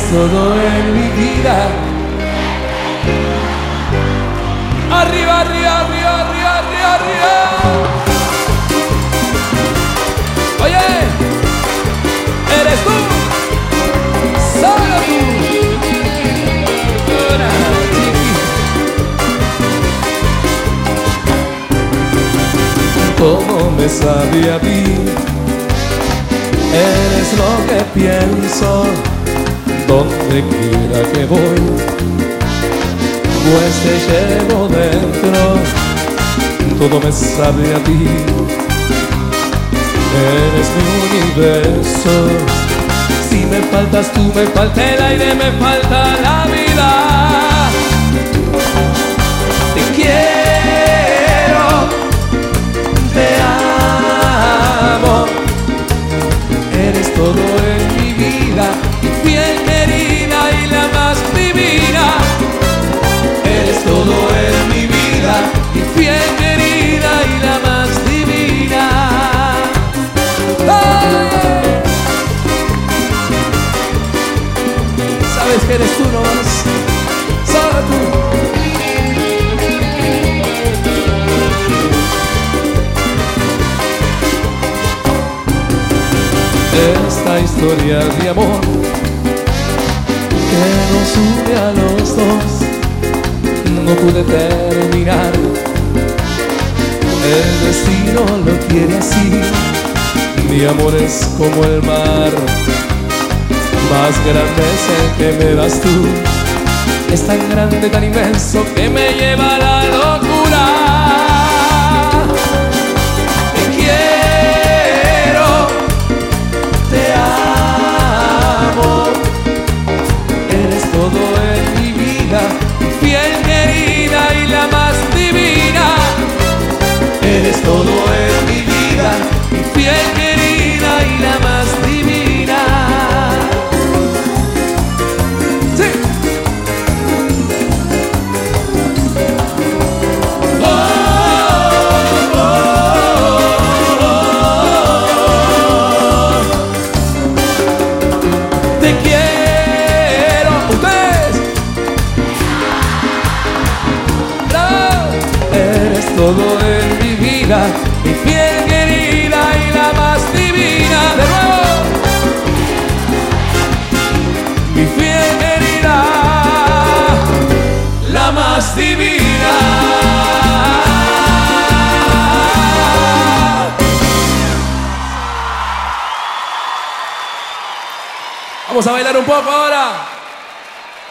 todo en mi vida. Arriba, arriba, arriba, arriba, arriba, arriba. Oye, eres tú, solo tú. Una chiquita. ¿Cómo me sabe a mí? Eres lo que pienso, donde quiera que voy, pues te llevo dentro, todo me sabe a ti. Eres mi universo, si me faltas tú, me falta el aire, me falta la vida. Te quiero, te amo, eres todo en mi vida, mi fiel querida y la más divina. Eres todo en mi vida, mi fiel querida y la más divina. ¡Ay! Sabes que eres tú nomás, solo tú. Esta historia de amor que nos une a los dos no pude terminar. El destino lo quiere así. Mi amor es como el mar, más grande es el que me das tú. Es tan grande, tan inmenso que me lleva a la locura. Te quiero, te amo, eres todo en mi vida, mi fiel querida y la más divina. Eres todo en mi vida, mi fiel querida y la más divina. Sí. Oh, oh, oh, oh. Te quiero, ustedes. Bravo. Eres todo en mi vida, mi fiel querida y la más divina. De nuevo, mi fiel querida, la más divina. Vamos a bailar un poco ahora.